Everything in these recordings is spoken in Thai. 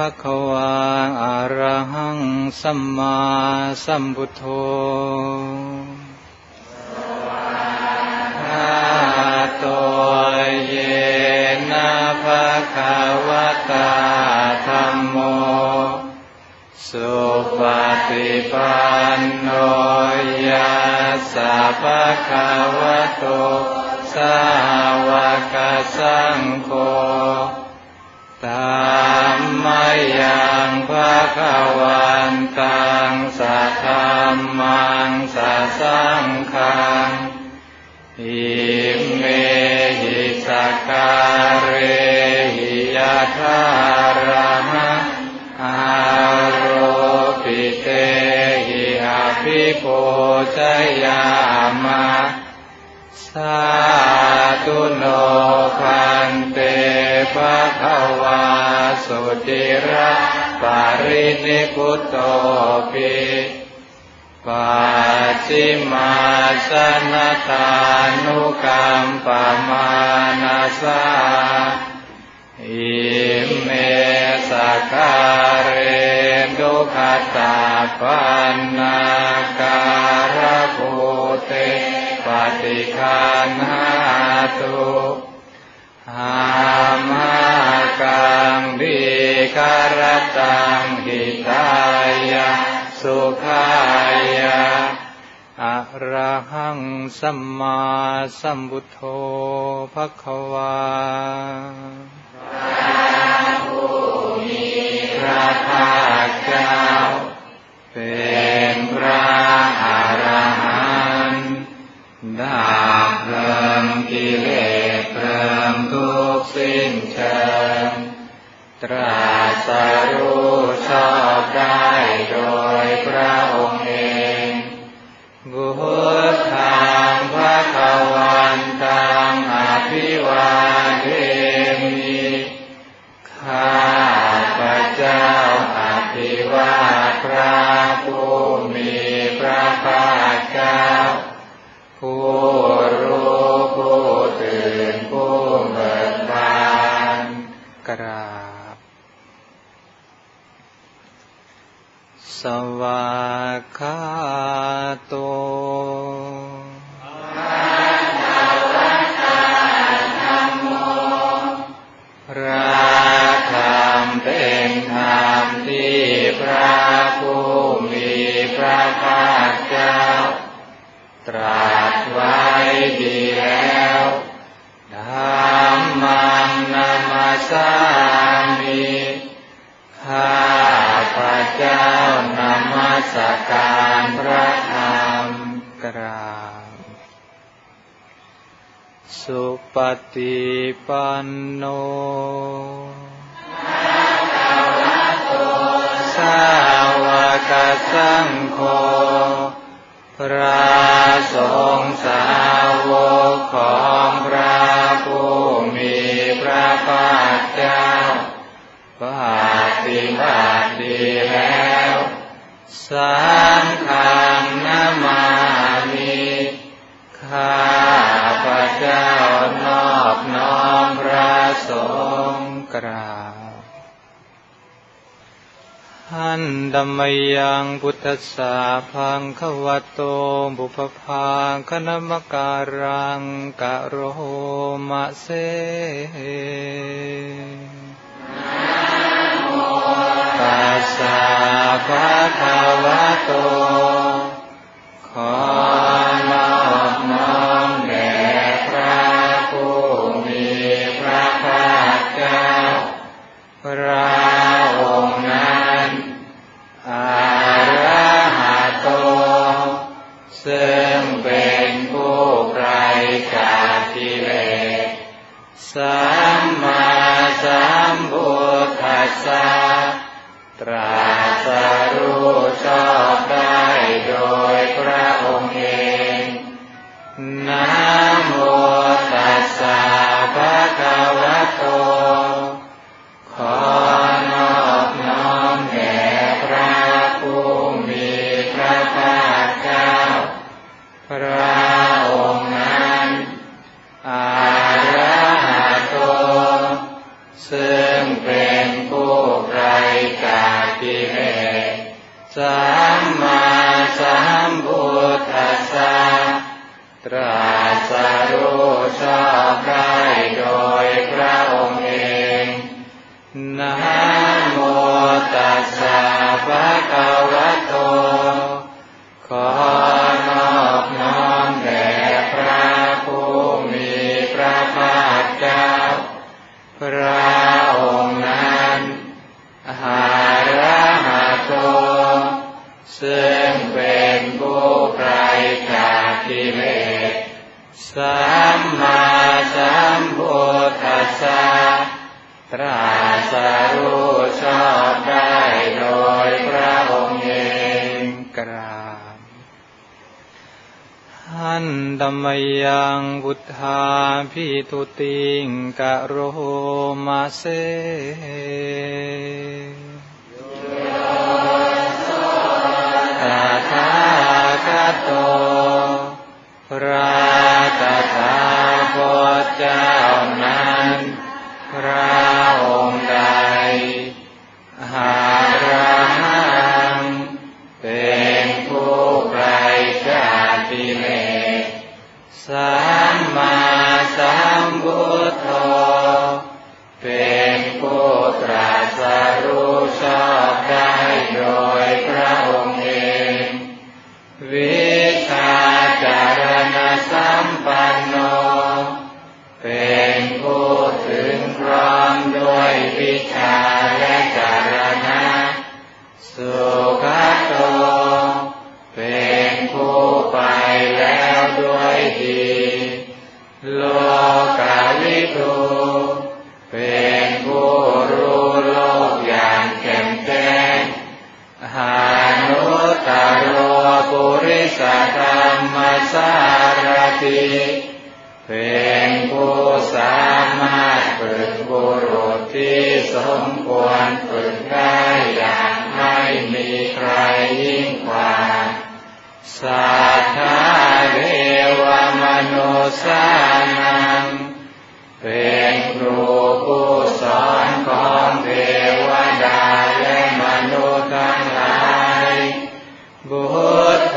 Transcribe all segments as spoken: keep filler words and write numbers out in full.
ะคะวาอะระหังสัมมาสัมพุทโธโตเยนะภะคะวะตาธัมโมสุปฏิปันโนยัสสะภะคะวะโตสาวกสังโฆธัมมังยังภะคะวันตังสัทธัมมังสัสสังฆังอิเมหิสักการเรหิยะถารหะอาโรปิเตหิอภิปูชยามะสาธุโนภันเตภะคะวาสุติระปารินิพพุตโตปิปัจฉิมาสนตานุกัมปมานาสาอิเมสการเรดุขตาปันนาการภูเตปฏิคันหาตุหามหากังวิการตังหิตายะสุขายะอะระหังสัมมาสัมพุทโธภคะวาพระผู้มีพระภาคเจ้าเป็นพระอรหันต์ดับเพลิงกิเลสเพลิงทุกข์สิ้นเชิงตรัสรู้ชอบได้โดยพระองค์เองพุทธังภคะวันตังอภิวาเทมิข้าพระเจ้าอภิวาทพระผู้มีพระภาคเจ้าผู้รู้ผู้ตื่นผู้เบิกบานกราบสวากขาโตภะคะวะตาธัมโมพระธรรมเป็นธรรมที่พระผู้มีพระภาคเจ้าตรัสไว้ดีแล้วธัมมังนัมสสามิข้าพระเจ้านมัสการพระธรรมกราบสุปฏิปันโนภะคะวะโตสาวกสังโฆพระสงฆ์สาวกของพระผู้มีพระภาคเจ้าปฏิบัติดีแล้วสังฆังนะมามิข้าพระเจ้านอบน้อมพระสงฆ์กราบหันธัมมยังพุทธัสสะภะคะวะโตบุพพาคณมการังกะโรมะเสตัสสะภะคะวะโตขอนอบน้อมแด่พระผู้มีพระภาคเจ้าพระองค์นั้นอะระหะโตซึ่งเป็นผู้ไกลจากกิเลสสัมมาสัมพุทธัสสะตรัสรู้ชอบได้โดยพระองค์เองนะโมตัสสะภะคะวะโตขอนอบน้อมแด่พระผู้มีพระภาคเจ้าพระองค์นั้นอะระหะโตซึ่งเป็นผู้ไกลเลสสัมมาสัมพุทธัสสะตรัสรู้ชอบได้โดยพระองค์เองนะโมตัสสะภะคะวะโตขอนอบน้อมแด่พระผู้มีพระภาคเจ้าพระองค์นั้นอรหันโตซึ่งเป็นผู้ไกลจากกิเลสสัมมาสัมพุทธัสสะตรัสรู้ชอบได้โดยพระองค์เองกราบหันธัมมยังพุทธาภิทุติงกะโรมาเสตถาคตโตพระตถาคตเจ้านั้นพระองค์ใดหาระหังเป็นผู้ไกลจากกิเลสสัมมาสัมพุทโธเป็นผู้ตรัสรู้ชอบได้โดยพระองค์เองวิชาจารณสัมปันโนเป็นผู้ถึงพร้อมด้วยวิชาและจารณะสุขโตเป็นผู้ไปแล้วด้วยดีโลกาวิทูเป็นผู้รู้โลกอย่างแจ่มแจ้งหานุตตโรปุริสธรรมสารถิเป็นผู้สามารถฝึกบุรุษที่สมควรฝึกได้อย่างไม่มีใครยิ่งกว่าสัทธาเทวมนุสสานังเป็นครูผู้สอนของเทวดาและมนุษย์ทั้งหลายบุตโธ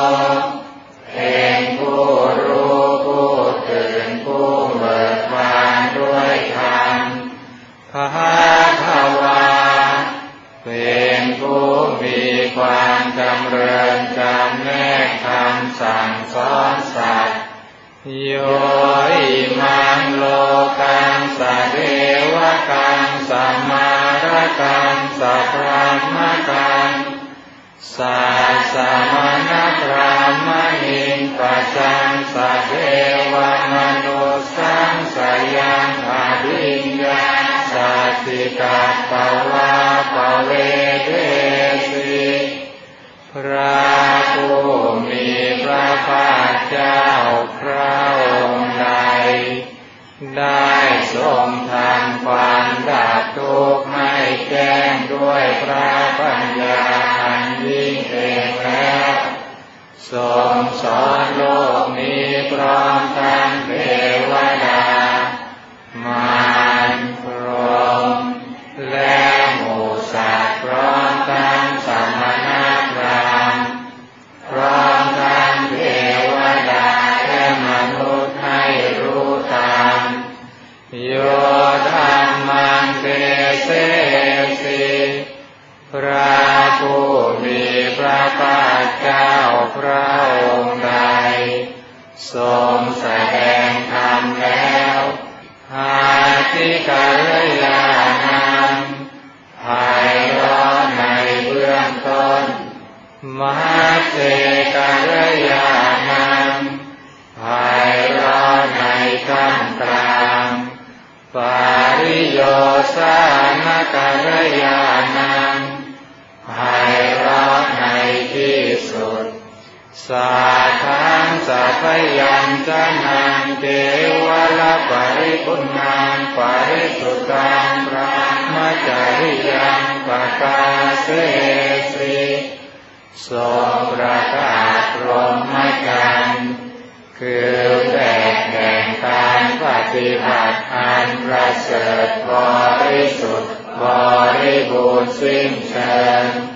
เป็นผู้รู้ผู้ตื่นผู้เบิกบานด้วยธรรมภควาเป็นผู้มีความจำเริญจำแนกคำสั่งสอนสัตว์โยอิมังโลกังสะเทวกังสัมมารกังสัพพะมะกังสัสสะมณพรามหิงปัจจังสะเทวมนุสสังสยังอภิญญาสัตติกัปปวะปเวเทสิพระผู้มีพระภาคเจ้าพระองค์ใดได้ทรงทำความดับทุกข์ให้แจ้งด้วยพระปัญญาอันยิ่งเองแล้วทรงสอนโลกนี้พร้อมทั้งเทวดามารพรหมและหมู่สัตว์พร้อมทั้งสมณพราหมณ์พร้อมทั้งเทวดาและมนุษย์ให้รู้ตามโยธัมมังเตเสสิพระผู้มีพระภาคเจ้าพระองค์ใดทรงแสดงธรรมแล้วหาธิกัลยาณังไพเราะในเบื้องต้นมัคเสกัลยาณังไพเราะในท่ามกลางปาริโยสานกัลยาณังไพเราะในที่สุดสัทธังสัพพยัญชนะเทวะปริปุณังปริสุทธังพระมจริยังปกาเสสิทรงประกาศพรหมจรรย์คือแบบแห่งการปฏิบัติอันประเสริฐบริสุทธิ์บริบูรณ์สิ้นเชิง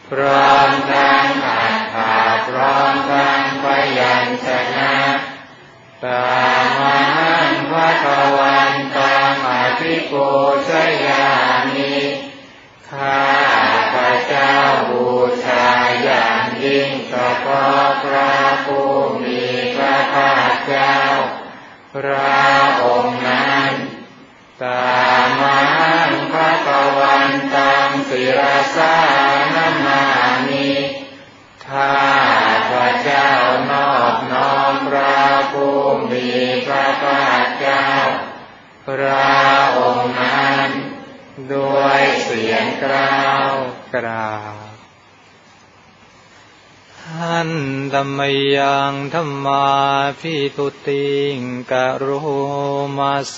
พร้อมทั้งอัฏฐะพร้อมทั้งพยัญชนะตามหังภคะวันตังอภิปูชยามิข้าพระเจ้าบูชาอย่างยิ่งเฉพาะพระผู้มีพระภาคเจ้าพระองค์นั้นตามหังภคะวันตังศิรสานมามิข้าพระเจ้านอบน้อมพระผู้มีพระภาคเจ้าพระองค์นั้นด้วยเสียงกล่าวกราบหันธัมมยังธัมมาภิทุติงกะโรมาเส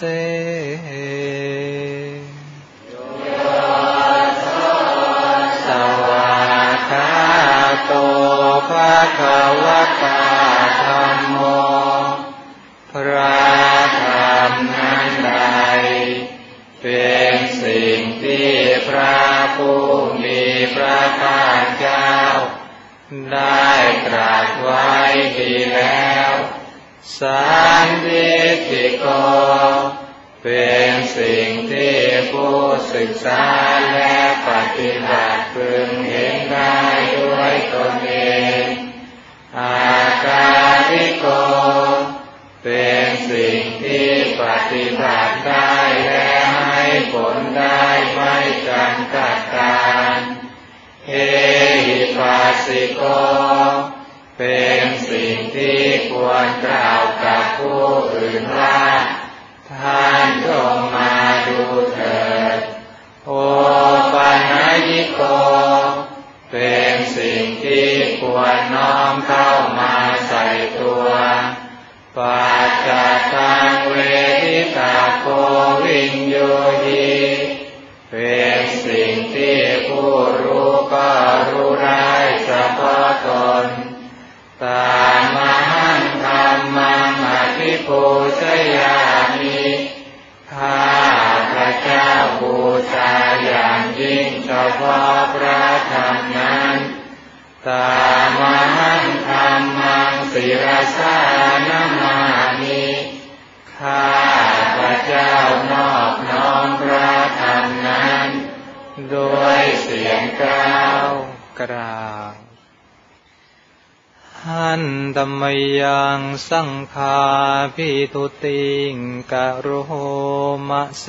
สวากขาโตภะคะวะตาธัมโมพระธรรมนั้นใดเป็นสิ่งที่พระผู้มีพระภาคเจ้าได้ตรัสไว้ดีแล้วสันทิฏฐิโกเป็นสิ่งที่ผู้ศึกษาและปฏิบัติพึงเห็นได้ด้วยตนเองอาการิโกเป็นสิ่งที่ปฏิบัติได้และให้ผลได้ไม่จำกัดการเอหิปัสสิโกเป็นสิ่งที่ควรกล่าวกับผู้อื่นว่าท่านจงมาดูเถิดโอปัญญิโกเป็นสิ่งที่ควรน้อมเข้ามาใส่ตัวปัจจตังเวทิตาโกวิญโยหิเป็นสิ่งที่ผู้รู้ก็รู้ได้เฉพาะตนตามหังธัมมังอภิปูชยามิข้าพระเจ้าบูชาอย่างยิ่งเฉพาะพระธรรมนั้นตามหังธัมมังศิรสานมามิข้าพระเจ้านอบน้อมพระธรรมนั้นด้วยเสียงกล่าวกราบหันธัมมยังสังฆาภิทุติงกะโรมะเส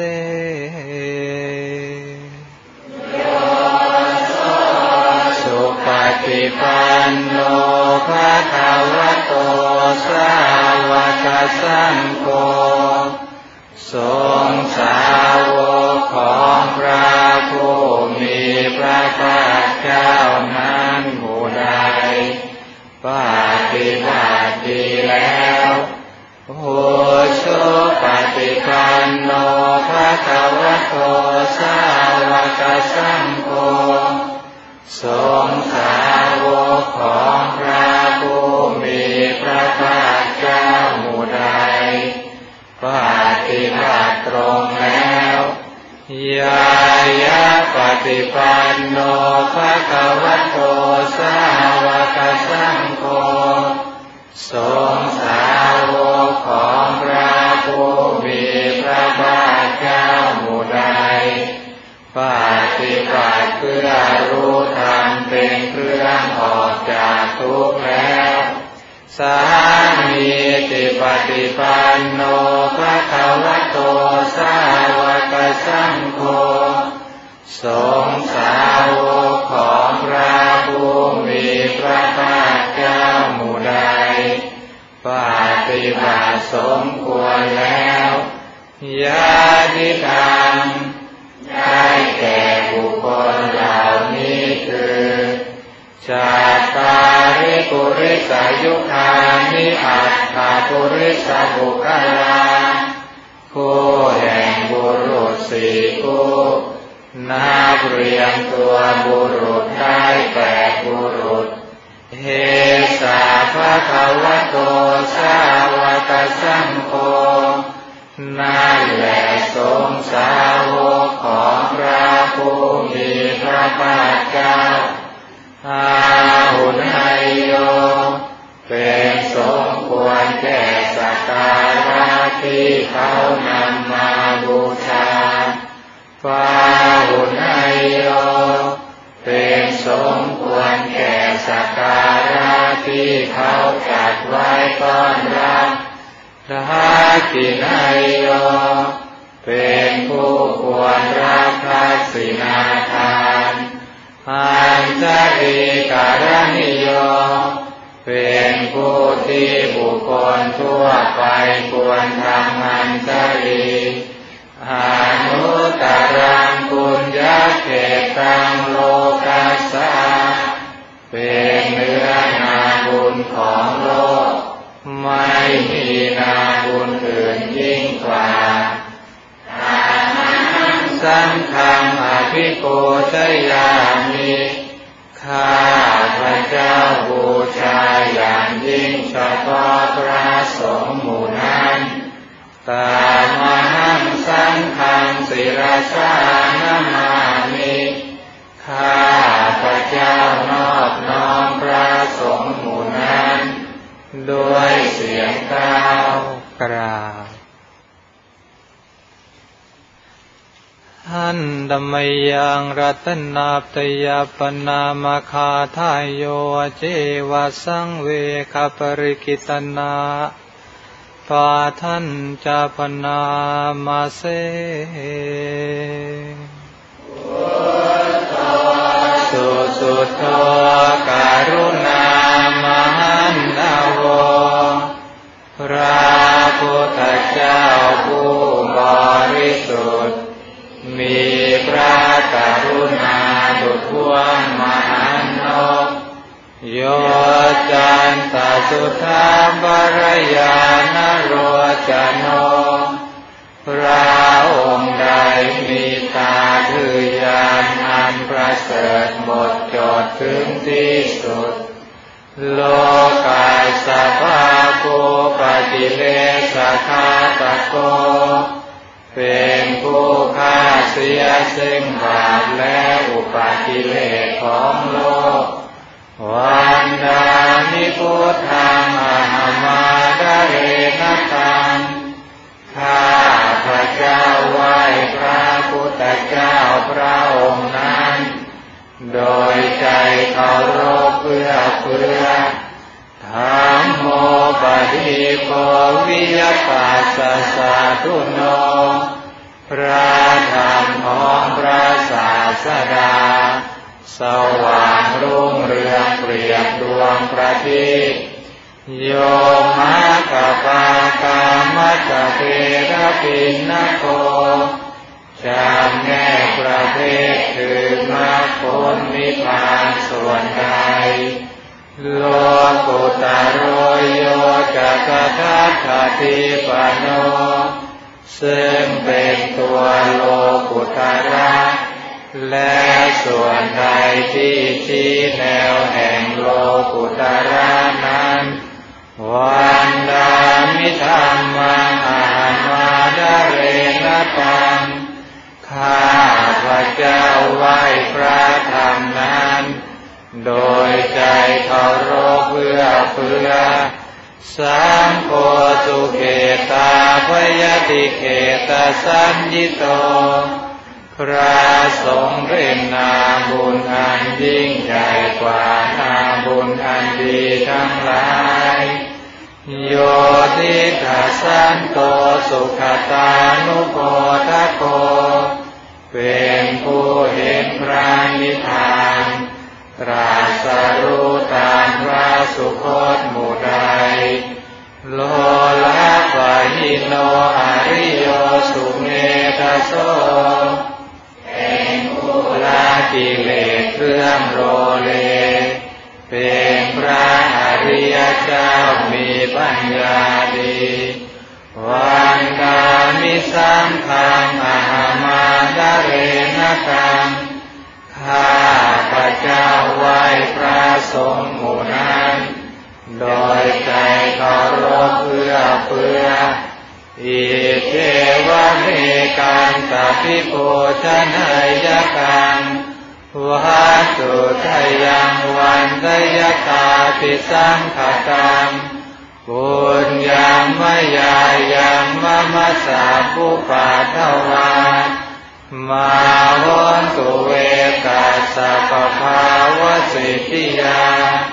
สุปฏิปันโนภะคะวะโตสาวกสังโฆสงฆ์สาวกของพระผู้มีพระภาคเจ้านั้นหมู่ใดปฏิบัติดีแล้วโอโชปฏิปันโนภะคะวะโตสาวกสังโฆสงฆ์สาวกของพระผู้มีพระภาคเจ้าหมู่ใดปฏิบัติตรงแล้วยายะปฏิปันโนภะคะวะโตสาวกสังโฆสงฆ์สาวกของพระผู้มีพระภาคเจ้าหมู่ใดปฏิบัติเพื่อรู้ธรรมเป็นเครื่องออกจากทุกข์แล้วสามีติปฏิปันโนภะคะวะโตสาวกสังโฆสงฆ์สาวกของพระผู้มีพระภาคเจ้าหมู่ใดปฏิบัติสมควรแล้วญาติธรรมได้แก่บุคคลเหล่านี้คือชาตาริปุริสายุคานิอัตถาปุริสบุคลาคู่แห่งบุรุษสี่คู่นับเรียงตัวบุรุษได้แปดบุรุษเฮสาภะคะวะโตสาวกสังโฆนั่นแหละสงฆ์สาวกของพระผู้มีพระภาคเจ้าสักการะที่เขาจัดไว้ต้อนรับทักขิณายโยเป็นผู้ควรรับทักษิณาทานอัญชลีการณิโยเป็นผู้ที่บุคคลทั่วไปควรทำอัญชลีอนุตตรังปุญญเขตังโลกัสสะเป็นเนื้อนาบุญของโลกไม่มีนาบุญอื่นยิ่งกว่าสังฆังอภิปูชยามิข้าพระเจ้าบูชาอย่างยิ่งเฉพาะพระสงฆ์หมู่นั้นตามหังสังฆังศิรสานามามิข้าพระเจ้านอบน้อมพระสงฆ์หมู่นั้นด้วยเสียงกล่าวกราบหันดมยังรัตนาปตยปนามคาทายโยเจวสังเวคปริกิตนาปาทันจาปนามาเสสุสุตโตการุณามหันนโวพระพุทธเจ้าผู้บริสุทธิ์มีพระกรุณาดุจดวงมหันนกโยจันตสุธาบรยานโรจโนพระองค์ใดมีตาคือญาณอันประเสริฐหมดจดถึงที่สุดโลกาสภาโกปฏิเลสคาตโกเป็นผู้ฆ่าเสียซึ่งบาปและอุปากิเลสของโลกวันดานิพุทธังอหมาดาเรนตังข้าพระเจ้าไหว้พระพุทธเจ้าพระองค์นั้นโดยใจเคารพเพื่อเพื่อธัมโมปฏิโกวิยปัสสะสะทุโนพระธรรมของพระศาสดาสว่างรุ่งเรืองเปรียบดวงประทีปโยมะกะปากามัจจเทระปิณนโกจำแนกประเภทคือมรรคผลนิพพานส่วนใดโลกุตโรโยจักขัตถิปโนซึ่งเป็นตัวโลกุตระและส่วนใดที่ชี้แนวแห่งโลกุตระนั้นวันดามิธัมมังอหมาดาเรนตังข้าพระเจ้าไหว้พระธรรมนั้นโดยใจเคารพเพื่อเพื่อสังโฆสุเขตาพยติเขตสัญญิโตพระสงฆ์เป็นนาบุญอันยิ่งใหญ่กว่านาบุญอันดีทั้งหลายโยทิทัสสันโตสุขตานุโพธโกเป็นผู้เห็นพระนิพพานตรัสรู้ตามพระสุคตหมู่ใดโลละปะหิโนอริโยสุเมธโสเป็นผู้ละกิเลสเครื่องโลเลเป็นพระอริยเจ้ามีปัญญาดีวันดามิสังฆังอหมาดาเรนตังข้าพระเจ้าไหว้พระสงฆ์หมู่นั้นโดยใจเคารพเพื่อเพื่ออิเทวะเมกันตปิโภชนายกังวัตถุทยังวันทยตาปิสังขตังปุญญังมยายังมะมัสสะปุปาทวามาโหนตุเวกัสสะปภาวะสิทธิยา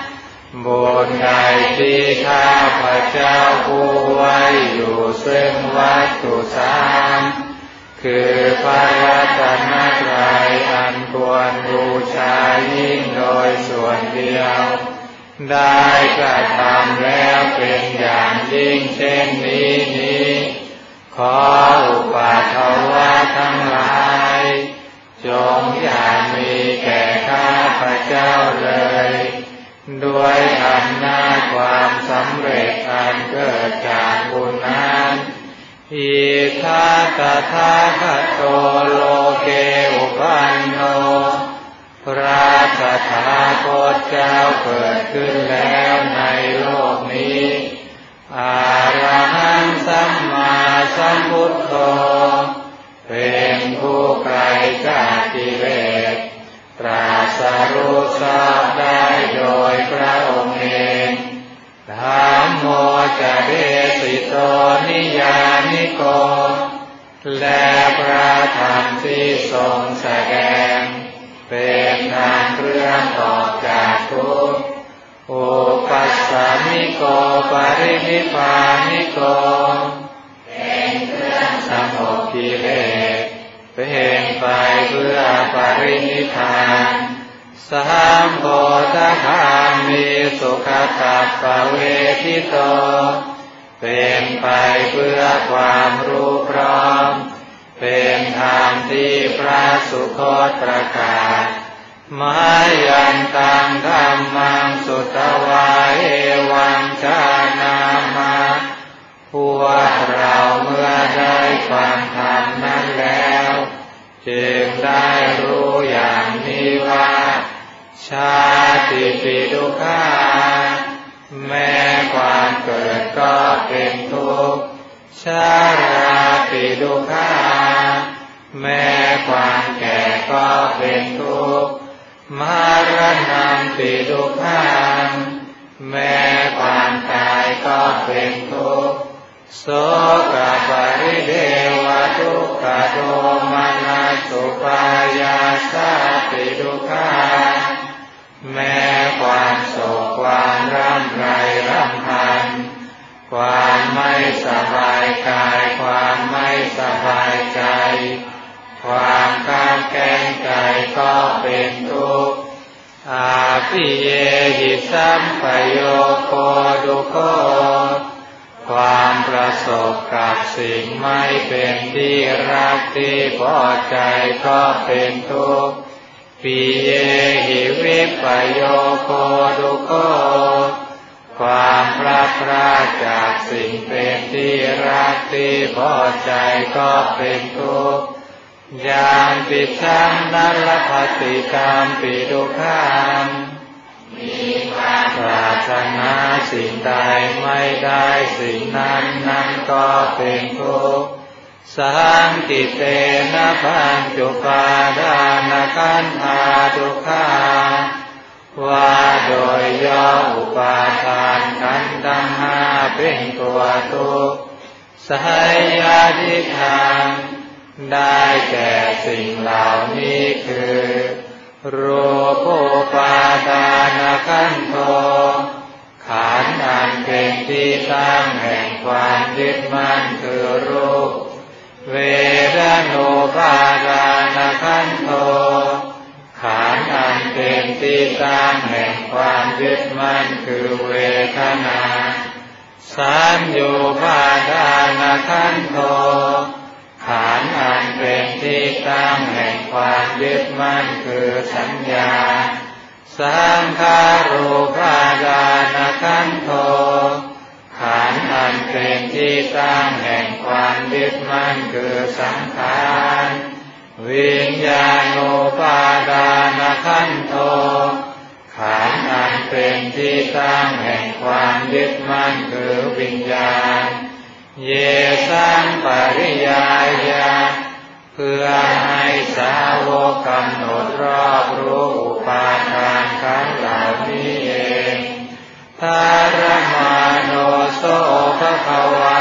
บุญใดที่ข้าพเจ้าผู้ไว้อยู่ซึ่งวัตถุสามคือพระรัตนตรัยอันควรบูชายิ่งโดยส่วนเดียวได้กระทำแล้วเป็นอย่างยิ่งเช่นนี้นี้ขออุปาทวะทั้งหลายจงอย่ามีแก่ข้าพเจ้าเลยด้วยอำนาจความสำเร็จอันเกิดจากบุญนั้นอิทัตถาคโตโลเกอุปันโนพระตถาคตเจ้าเกิดขึ้นแล้วในโลกนี้อะระหังสัมมาสัมพุทโธเป็นผู้ไกลจากกิเลสตรัสรู้ชอบได้โดยพระองค์เองธัมโมจะเดสิโตนิยานิโกและพระธรรมที่ทรงแสดงเป็นทางเครื่องออกจากทุกข์อุปัสสมิโกปรินิพพานิโกเป็นเครื่องสงบกิเลสเป็นไปเพื่อปรินิพพานสัมโพธคามิสุขตัปปเวทิโตเป็นไปเพื่อความรู้พร้อมเป็นธรรมที่พระสุคตประกาศมายันตังธัมมังสุตวาเอวังชานามาพวกเราเมื่อได้ฟังธรรมนั้นแล้วจึงได้รู้อย่างนี้ว่าชาติปิทุกขาแม้ความเกิดก็เป็นทุกข์ชราปิทุกขาแม้ความแก่ก็เป็นทุกข์มรณะปิทุกขังแม้ความตายก็เป็นทุกข์โสกปริเทวทุกขโทมนัสสุปายาสาปิทุกขาแม้ความโศกความร่ำไรรำพันความไม่สบายกายความไม่สบายใจความข้างแค้นใจก็เป็นทุกข์อาภิเยหิสัมปโยโคดุโคความประสบกับสิ่งไม่เป็นที่รักที่พอใจก็เป็นทุกข์ปิเยหิวิปโยโคดุโคความพลาดพลาดจากสิ่งเป็นที่รักที่พอใจก็เป็นทุกข์ยามปิชังนัลภติกามปิทุกขังมีความปรารถนาสิ่งใดไม่ได้สิ่งนั้นนั้นก็เป็นทุกข์สังกิเตนะปัญจุปาทานขันธาทุกขาว่าโดยย่ออุปาทานขันธ์ทั้งห้าเป็นตัวทุกข์สยาธิทางได้แก่สิ่งเหล่านี้คือรูปุปาทานขันโธขันธ์อันเป็นที่ตั้งแห่งความยึดมั่นคือรูปเวทนาปาทานขันโธขันธ์อันเป็นที่ตั้งแห่งความยึดมั่นคือเวทนาสัญญุปาทานขันโธขันธ์อันเป็นที่ตั้งแห่งความยึดมั่นคือสัญญาสังขารูปาทานขันโธขันธ์อันเป็นที่ตั้งแห่งความยึดมั่นคือสังขารวิญญาณูปาทานขันโธขันธ์อันเป็นที่ตั้งแห่งความยึดมั่นคือวิญญาณเยสังปริยายาเพื่อให้สาวกกำหนดรอบรู้อุปาทานขันธ์เหล่านี้เองทารมาโนโสภควา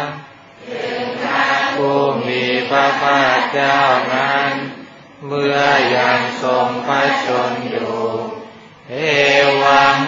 ผู้มีพระภาคเจ้านั้นเมื่อยังทรงพระชนอยู่เอวัง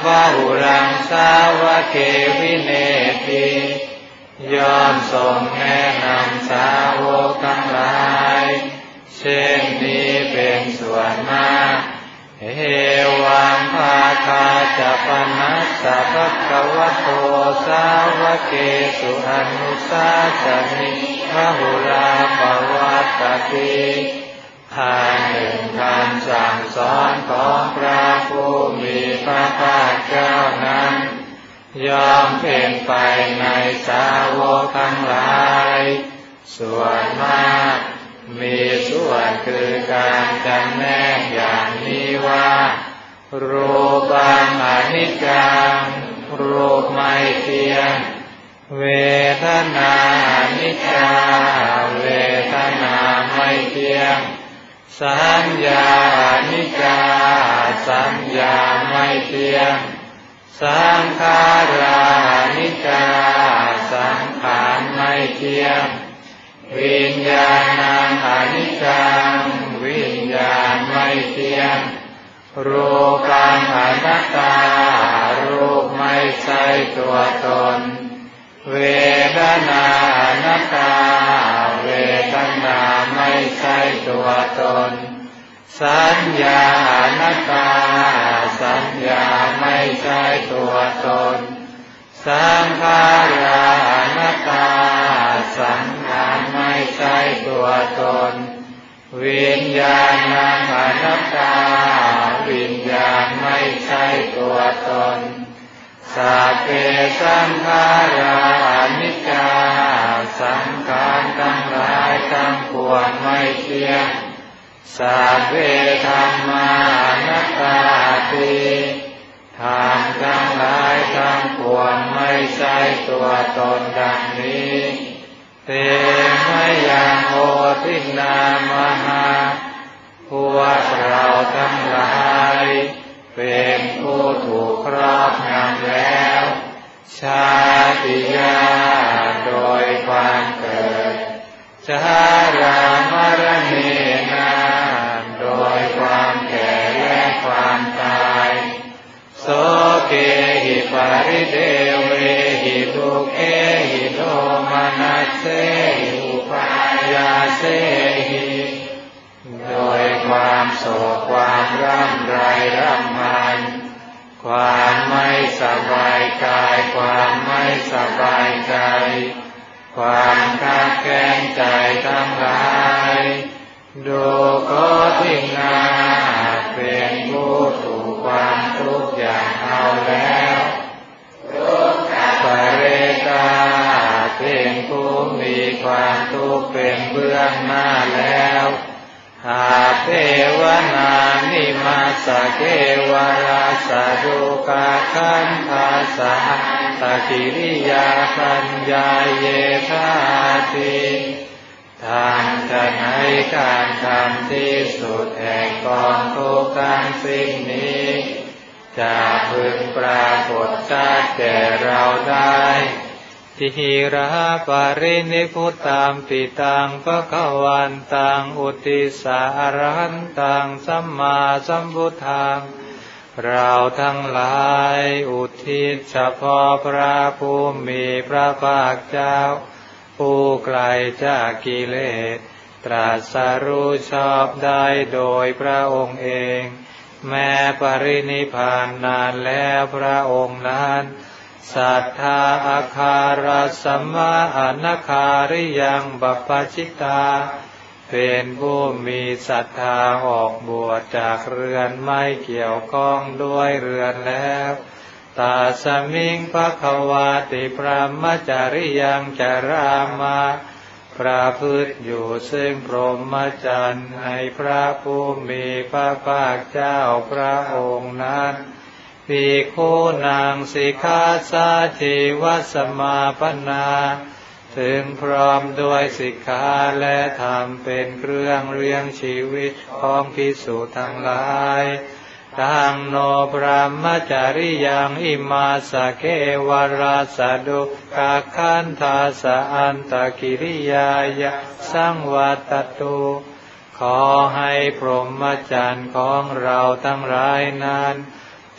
พหุรังสาวเกวิเนติย่อมทรงแนะนำสาวกทั้งหลายเช่นนี้เป็นส่วนมากเอวังภาคาจะปนัสสะภะคะวะโตสาวเกสุอนุสาสนิพหุราปวัตติทางหนึ่งคำสั่งสอนของพระผู้มีพระภาคเจ้านั้นย่อมเป็นไปในสาวกทั้งหลายส่วนมากมีส่วนคือการจำแนกอย่างนี้ว่ารูปังอนิจจังรูปไม่เที่ยงเวทนาอนิจจาเวทนาไม่เที่ยงสัญญาอนิจจาสัญญาไม่เที่ยงสังขารานิจจาสังขารไม่เที่ยงวิญญาณังอนิจจังวิญญาณไม่เที่ยงรูปังอนัตตารูปไม่ใช่ตัวตนเวทนาอนัตตาเวทนาไม่ใช่ตัวตนสัญญาอนัตตาสัญญาไม่ใช่ตัวตนสังขาราอนัตตาสังขารไม่ใช่ตัวตนวิญญาณังอนัตตาวิญญาณไม่ใช่ตัวตนสัพเพสังขาราอนิจจาสังขารทั้งหลายทั้งปวงไม่เที่ยงสัพเพธัมมาอนัตตาติธรรมทั้งหลายทั้งปวงไม่ใช่ตัวตนดังนี้เตมยังโอทินามหาพวกเราทั้งหลายเป็นผู้ถูกครอบงำแล้วชาติยาโดยความเกิดชรามรณะนาโดยความแก่และความตายโสเกหิปริเดเวหิทุกเขหิโทมนัสเสหิอุปายาเสหิโดยความโศกความร่ำไรร่ำพันความไม่สบายกายความไม่สบายใจความคับแค้นใจทั้งหลายดูก็ทิ้งนาเป็นผู้ถูกความทุกข์อย่างเอาแล้วปเรกาเป็นผู้มีความทุกข์เป็นเบื้องหน้าแล้วหาเทวนานิมาสเกวราสดุกาคันธาสาตกิริยาปัญญาเยธาติทางจะให้การทำที่สุดแห่งกองทุกข์ทั้งสิ้นนี้จะพึงปรากฏชัดแก่เราได้ทิราปรินิพุตตามปิตังภคะวันตังอุติสารันตังสัมมาสัมพุทธังเราทั้งหลายอุทิศเฉพาะพระผู้มีพระภาคเจ้าผู้ไกลจากกิเลสตรัสรู้ชอบได้โดยพระองค์เองแม้ปรินิพพานนานแล้วพระองค์นั้นสัทธาอาคารัสสัมมาอนาคาริยังบัพพชิตาเป็นผู้มีศรัทธาออกบวชจากเรือนไม่เกี่ยวข้องด้วยเรือนแล้วตาสมิงภควาติพระมจาริยังจารามาประพฤติอยู่ซึ่งพรหมจรรย์ในพระผู้มีพระภาคเจ้าพระองค์นั้นภิกขุนางสิกขาสาธิวัสมาปนาถึงพร้อมด้วยสิกขาและธรรมเป็นเครื่องเลี้ยงชีวิตของภิกษุทั้งหลายตังโนพระมจาริยังอิมาสเกวราสดุกาคันธาสะอันตกิริยายะสังวัตตุขอให้พรหมจรรย์ของเราทั้งหลายนั้นจ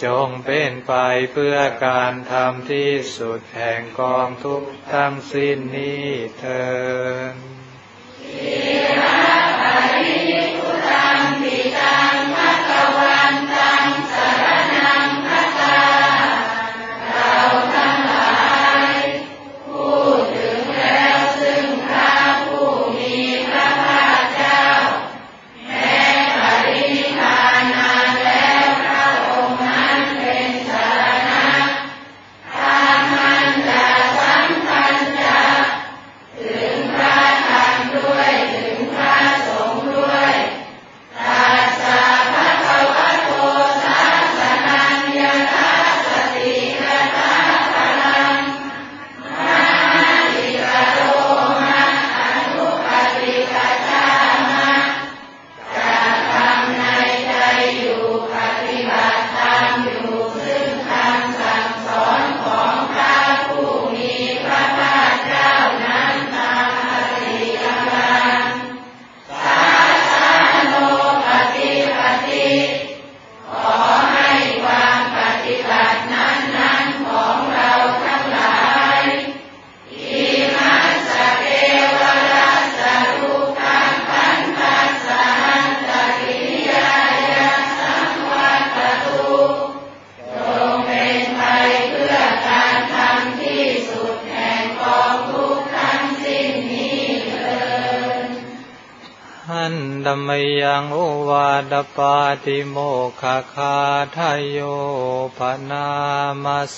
จงเป็นไปเพื่อการทำที่สุดแห่งกองทุกข์ทั้งสิ้นนี้เทอญธัมมยังโอวาทปาติโมกขคาทายโยปนามาเส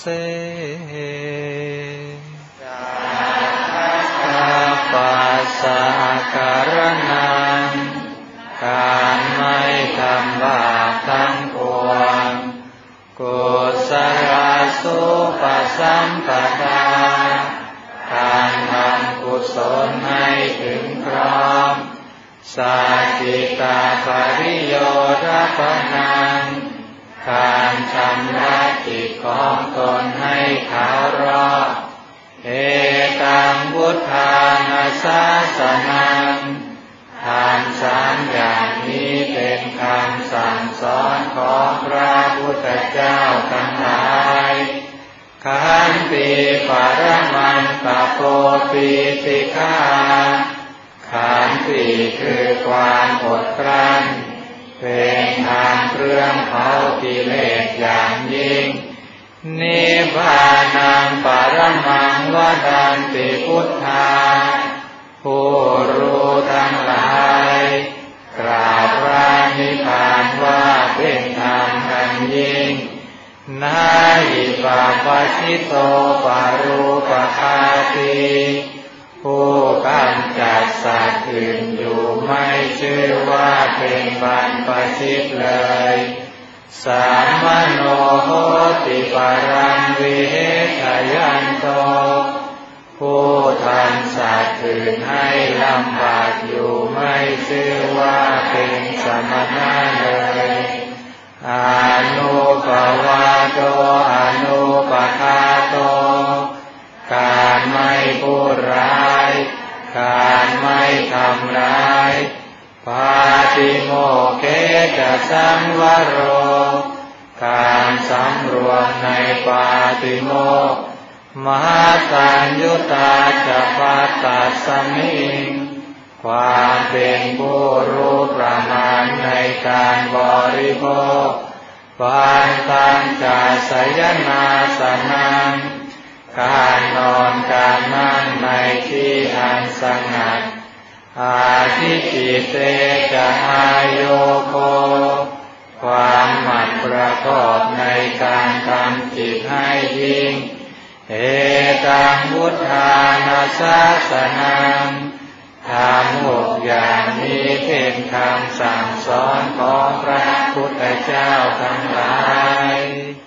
สัพพะสะการนังการไม่ทำบาปทั้งปวงกุศลสุปสัมปทาการทำกุศลให้ถึงพร้อมสัจจิตาปริโยทปนังการชำระจิตของตนให้ขาวรอบเอตังพุทธานาสาสนังทานสามอย่างนี้เป็นคำสั่งสอนของพระพุทธเจ้าทั้งหลายขันติปรมังกโปปิติฆาขันติคือความอดกลั้นเป็นทางเครื่องเผากิเลสอย่างยิ่งนิพพานังปรมังวดันติพุทธาผู้รู้ทั้งหลายกล่าวพระนิพพานว่าเป็นทางอันยิ่งนาหิปปัสสิโตปารูปคาติผู้กำจัดสัตว์อื่นอยู่ไม่ชื่อว่าเป็นบรรพชิตเลยสามโนโหติปรังวิเหทยันโตผู้ทำสัตว์อื่นให้ลำบากอยู่ไม่ชื่อว่าเป็นสมณะเลยอนุปวาโตอนุปคาโตการไม่พูดร้ายการไม่ทำร้ายปาติโมกเขจะสังวโรการสำรวมในปาติโมกข์มหาสัญญุตาจะปัตตัสสมิงความเป็นผู้รู้ประมาณในการบริโภคปานตังจาสยนาสนังการนอนการนั่งในที่อันสงัดอาทิจิเตจะอาโยโคความหมั่นประกอบในการทำจิตให้ยิ่งเอตังพุทธานาสาสนังธรรมหกอย่างนี้เป็นคำสั่งสอนของพระพุทธเจ้าทั้งหลาย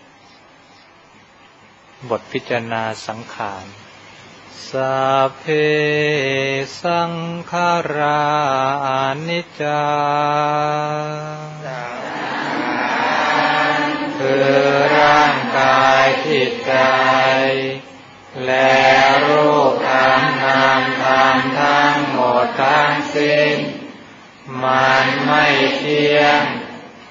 บทพิจารณาสังขารสัพเพสังขาราอนิจจาคือร่างกายจิตใจและรูปธรรมนามธรรมทั้งหมดทั้งสิ้นมันไม่เที่ยง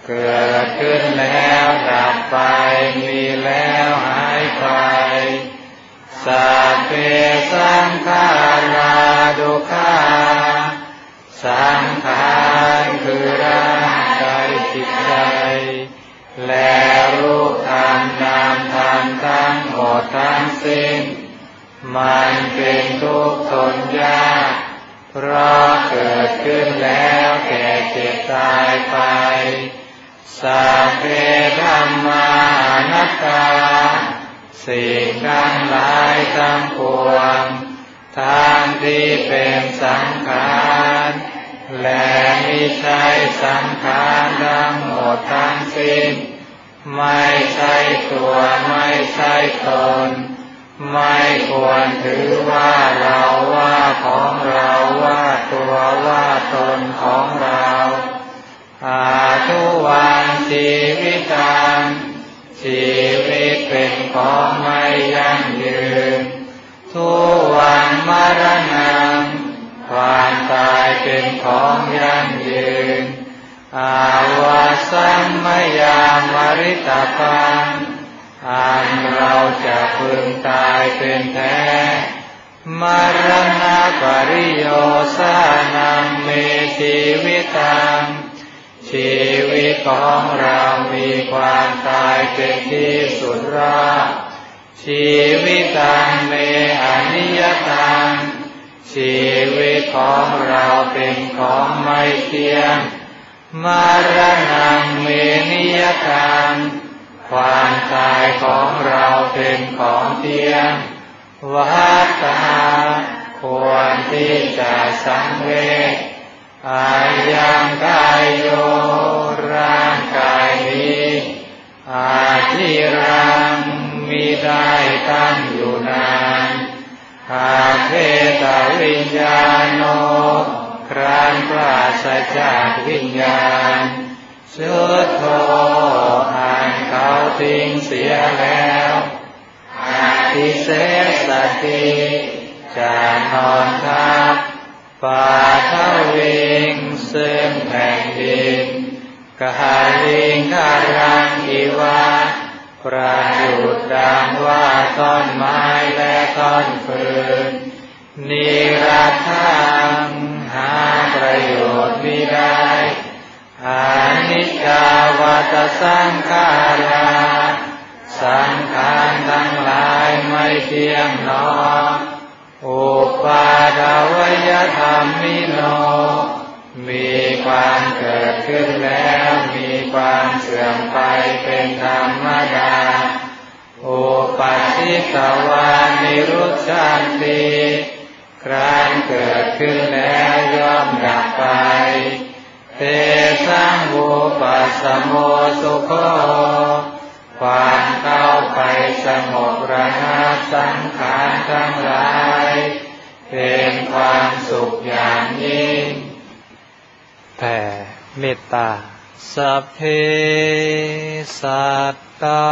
เกิดขึ้นแล้วดับไปมีแล้วหายไปสัพเพสังขาราทุกขาสังขารคือร่างกายจิตใจและรูปธรรมนามธรรมทั้งหมดทั้งสิ้นมันเป็นทุกข์ทนยากเพราะเกิดขึ้นแล้วแก่เจ็บตายไปสัพเพธัมมานัตตาสิ่งทั้งหลายทั้งปวงทั้งที่เป็นสังขารและมิใช่สังขารทั้งหมดทั้งสิ้นไม่ใช่ตัวไม่ใช่ตนไม่ควรถือว่าเราว่าของเราว่าตัวว่าตนของเราอาทุวันชีวิตังชีวิตเป็นของไม่ยั่งยืนทุวันมรณะความตายเป็นของยั่งยืนอาวาสัมมยามริตปังอันเราจะพึงตายเป็นแท้มรณะปริโยสานังเมชีวิตังชีวิตของเรามีความตายเป็นที่สุดรอดชีวิตังเมอนิยตังชีวิตของเราเป็นของไม่เที่ยงมรณะเมนิยตังความตายของเราเป็นของเที่ยงวัฏฏะควรที่จะสังเวชอายังกายโยร่างกายนี้อาทิรังมิได้ตั้งอยู่นานอาเพตวิญญาโนครั้นปราศจากวิญญาณชุดโธอันเขาทิ้งเสียแล้วอาทิเสสติจะนอนทับปาทวิงซึ่งแผ่นดินกาลิงกาลังอิวะประดุจดังว่าต้นไม้และต้นฟืนนิรัตถังหาประโยชน์มิได้อนิจจาวัฏสังขาราสังขารทั้งหลายไม่เที่ยงหนออุปาทวยธรรมมิโนมีความเกิดขึ้นแล้วมีความเสื่อมไปเป็นธรรมดาอุปัชชิตวานิรุชชันติครั้นเกิดขึ้นแล้วย่อมดับไปเตสังวุปัสสโมสุโขความเข้าไปสงบระงับสังขารทั้งหลายเป็นความสุขอย่างยิ่งแผ่เมตตาสัพเพสัตตา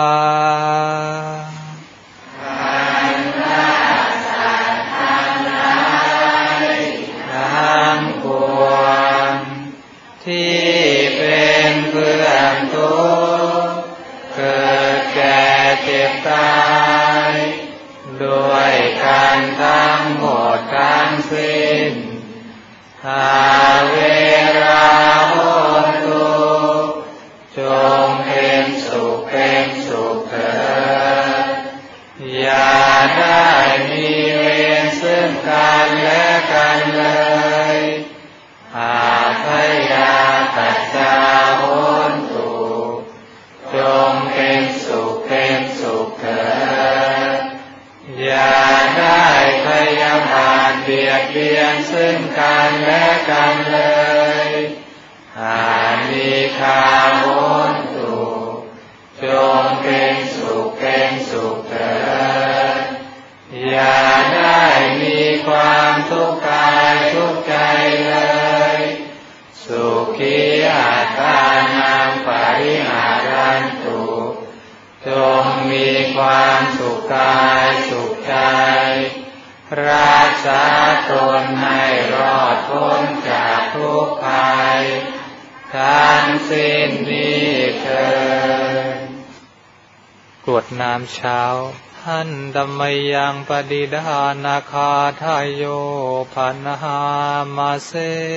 ทั้งปวงที่เป็นเพื่อนทุกข์เกิดแก่เจ็บตายด้วยกันทั้งหมดทั้งสิ้นหาเวราโหตุจงเป็นสุขเป็นสุขเถิดอย่าได้มีเวรซึ่งกันและกันเลยอาพยาปัจจาโหตุจงเป็นสุขเป็นสุขเถิดอย่าได้พยาบาทเบียดเบียนซึ่งกันและกันเลยอานิคาโหตุจงเป็นสุขเป็นสุขเถิดอย่าได้มีความทุกข์กายทุกข์ใจเลยสุขีอัตตานังปริหารันตุจงมีความสุขกายสุขใจรักษาตนให้รอดพ้นจากทุกข์ภัยททั้งสิ้นนี้เถิดกรวดน้ำเช้าหันดัมมยังปฏิดานาคาทายโยพันหามาเส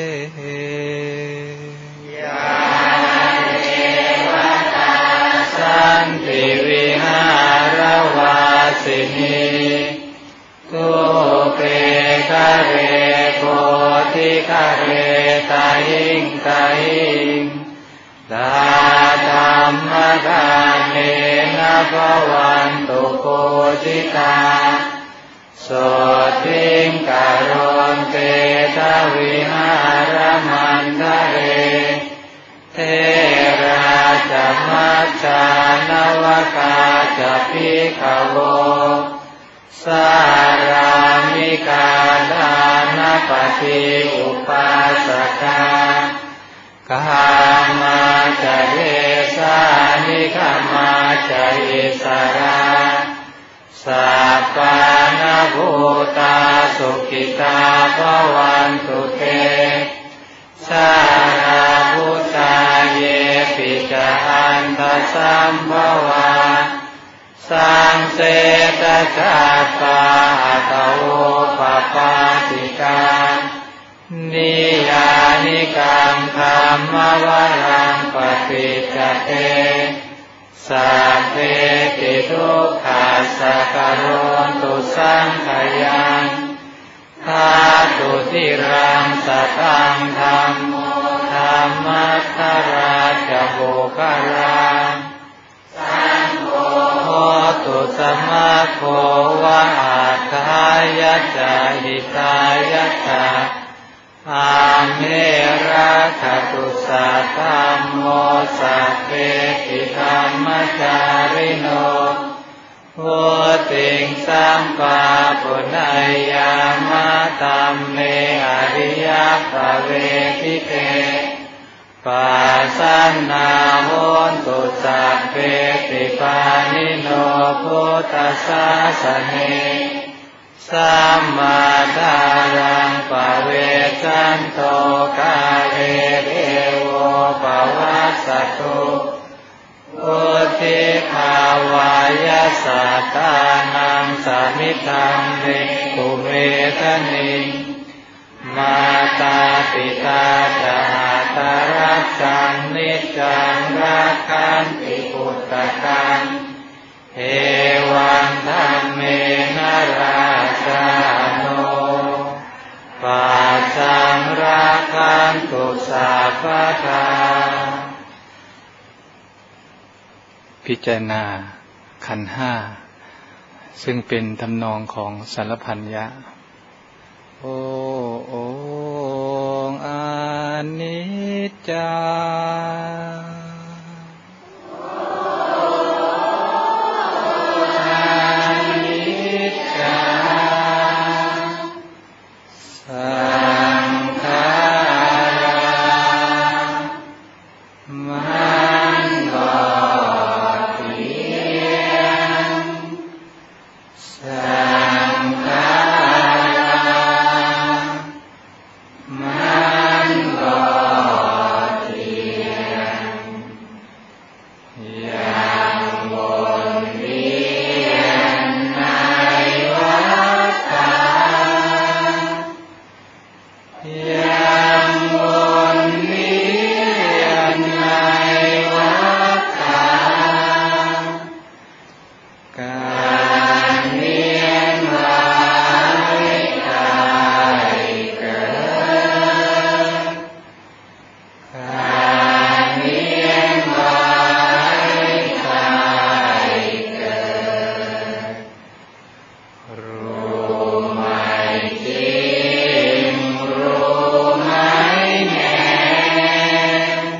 ยาเทวตาสันติวิหารวาสินีทุเปคะเรโกทิคะเรตาหิงตาหิงตาธรรมทานเนนะภวันตุโกจิตาโสติงกะโรนเตทวิหารมันทะเรเทราจะมัจจานวกาจะภิกขโวสารามิกาดานปฏิอุปาสกากามาจะเรสานิกามาจะอิสราสัพพานาภูตาสุขิตาภวันตุเตสาราพุทธาเยปิจอันตสัมภวาสังเสตจัตตาตโวปปาติกานิยานิกังธรรมวรังปฏิจจเตสัพเพติทุกขัสสะกโรนตุสังขยังธาตุติรังสัทธังธัมโมธัมมัสสะราชโภคารังสังโฆโหตุสัมมาโควะอัฏฐายะจาหิตายะจาอาเมระคตุสัทธัมโมสัพเพติธัมมจาริโนโหติงสัมปาปุณยามะธัมเมอริยปเวทิเตปัสสันนาโหนตุสัพเพติปานิโนพุทธศาสเนสัมมาทารังปะเวจันโตกาเลเอโวปวัสสตุอุทิภาวายสัตตานังสามิทังเรตุเวทนิมาตาปิตาจาตารักขังนิจจังรักขันติปุตตะกังเอวังธัมเมนะราชาโนปัจจังรักขันตุสัพพทาพิจารณาขันธ์ห้าซึ่งเป็นทำนองของสารพันยะโอโองอนิจจา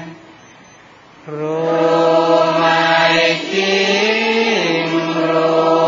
รู้ไหมจริงรู้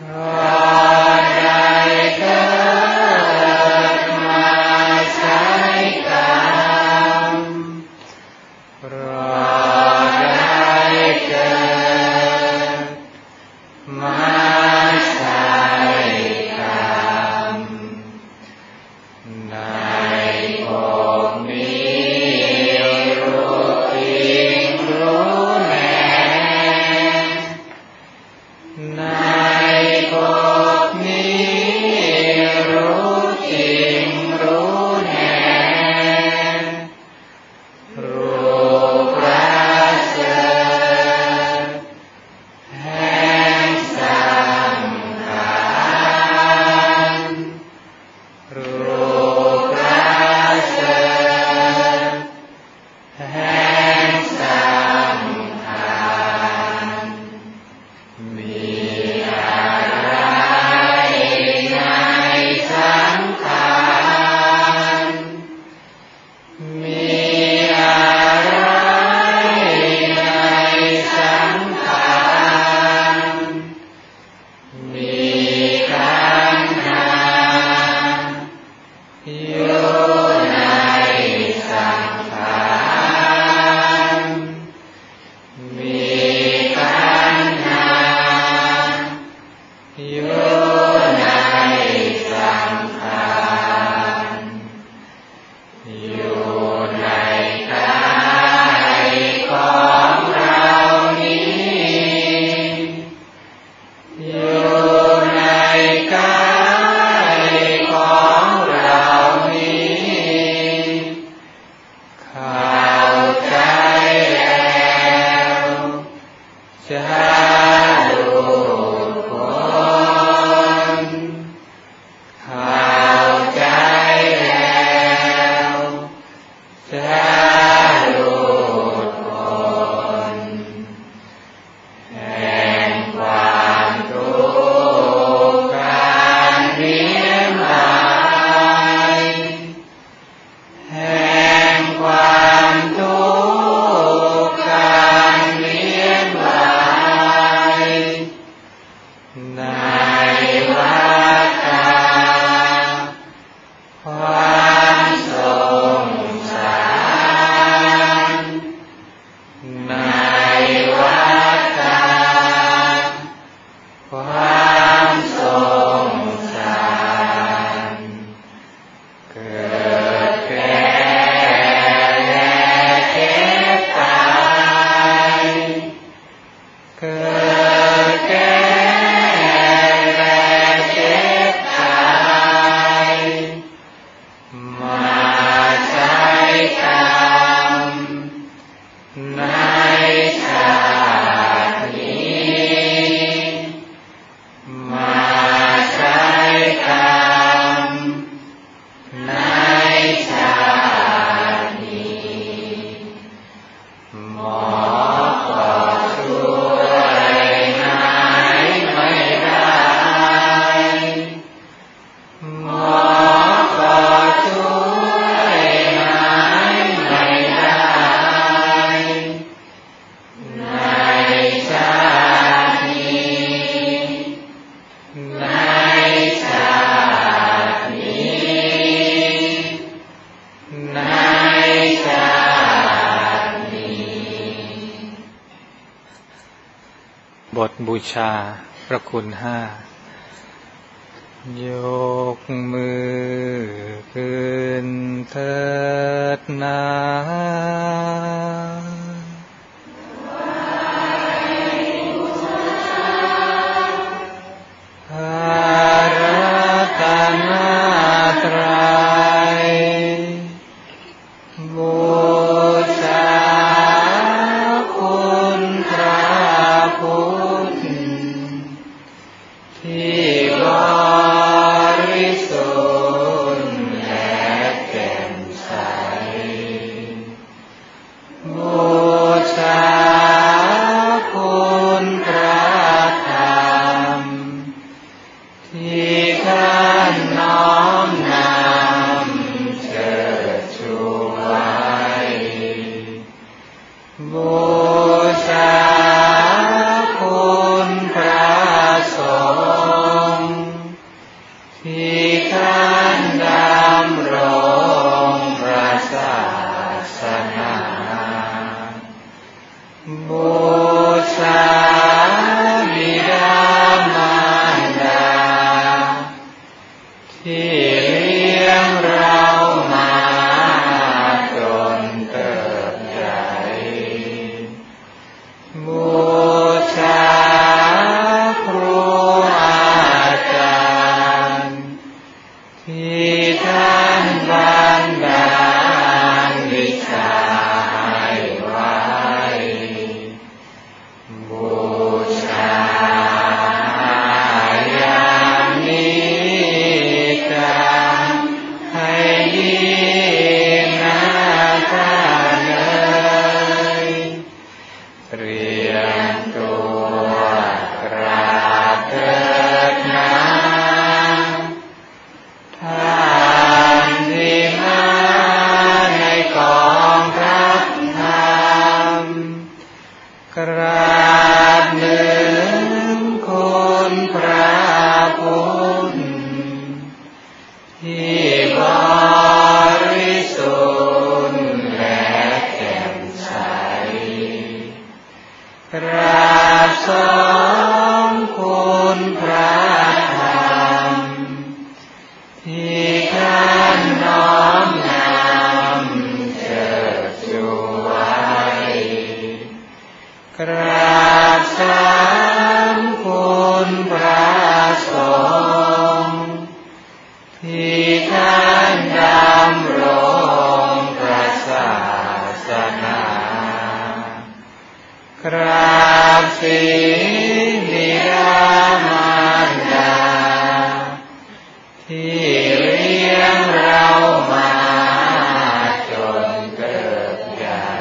บทบูชาพระคุณห้ายกมือขึ้นเถิดนาพระรัตนตรัยบูชาคุณพระพุทธที่บริสุทธิ์และแจ่มใสบูชาคุณพระธรรมที่ท่านน้อมนำเชิดชูไว้บูชาคุณพระสงฆ์พระพุทธที่บริสุทธิ์และแจ่มใสราสมคุณพระธรรมที่ท่านน้อมนำเชิดชูไว้กราบสามคุณพระสงฆ์ที่ท่านดำรงพระศาสนากราบศีบิดามารดาที่เลี้ยงเรามาจนเติบใหญ่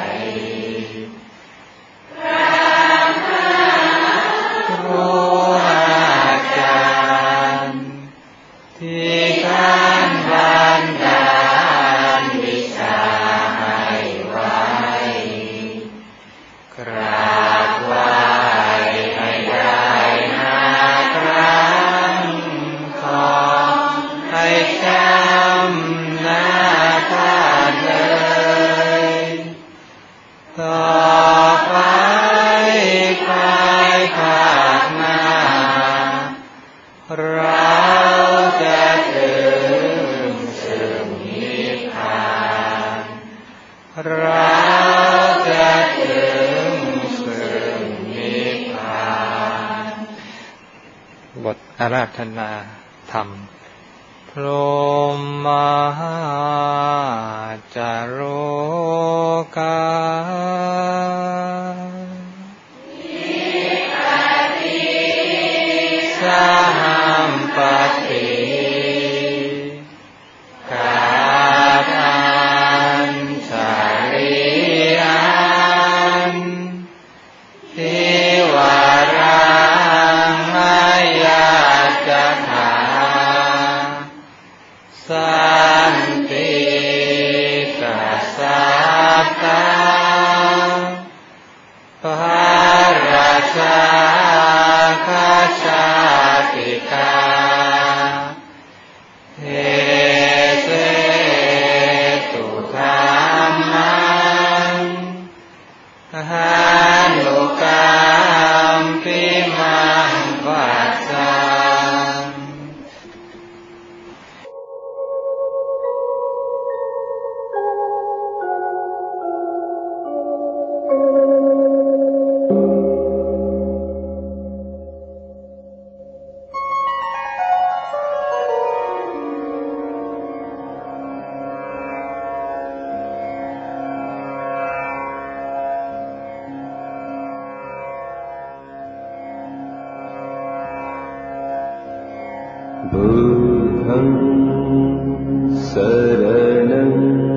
กราบพระครูอาจารย์ที่ท่านบันดาลวิชาให้ไว้กราบไหว้ให้ได้นาครั้งขอให้จำหน้าท่านเลยต่อไปภายภาคหน้าเราจะถึงซึ่งนิพพานเราจะถึงซึ่งนิพพานบทอาราธนาธรรมพรหมจาโรกาสัมปติกาทันสาริอันทิวารังอายาจถาสันติกัสสัตตาภราชาคาชาติกาเทเสตุธรรมังหานุกรรมปิมังวัสสังบุद्धังสรณัง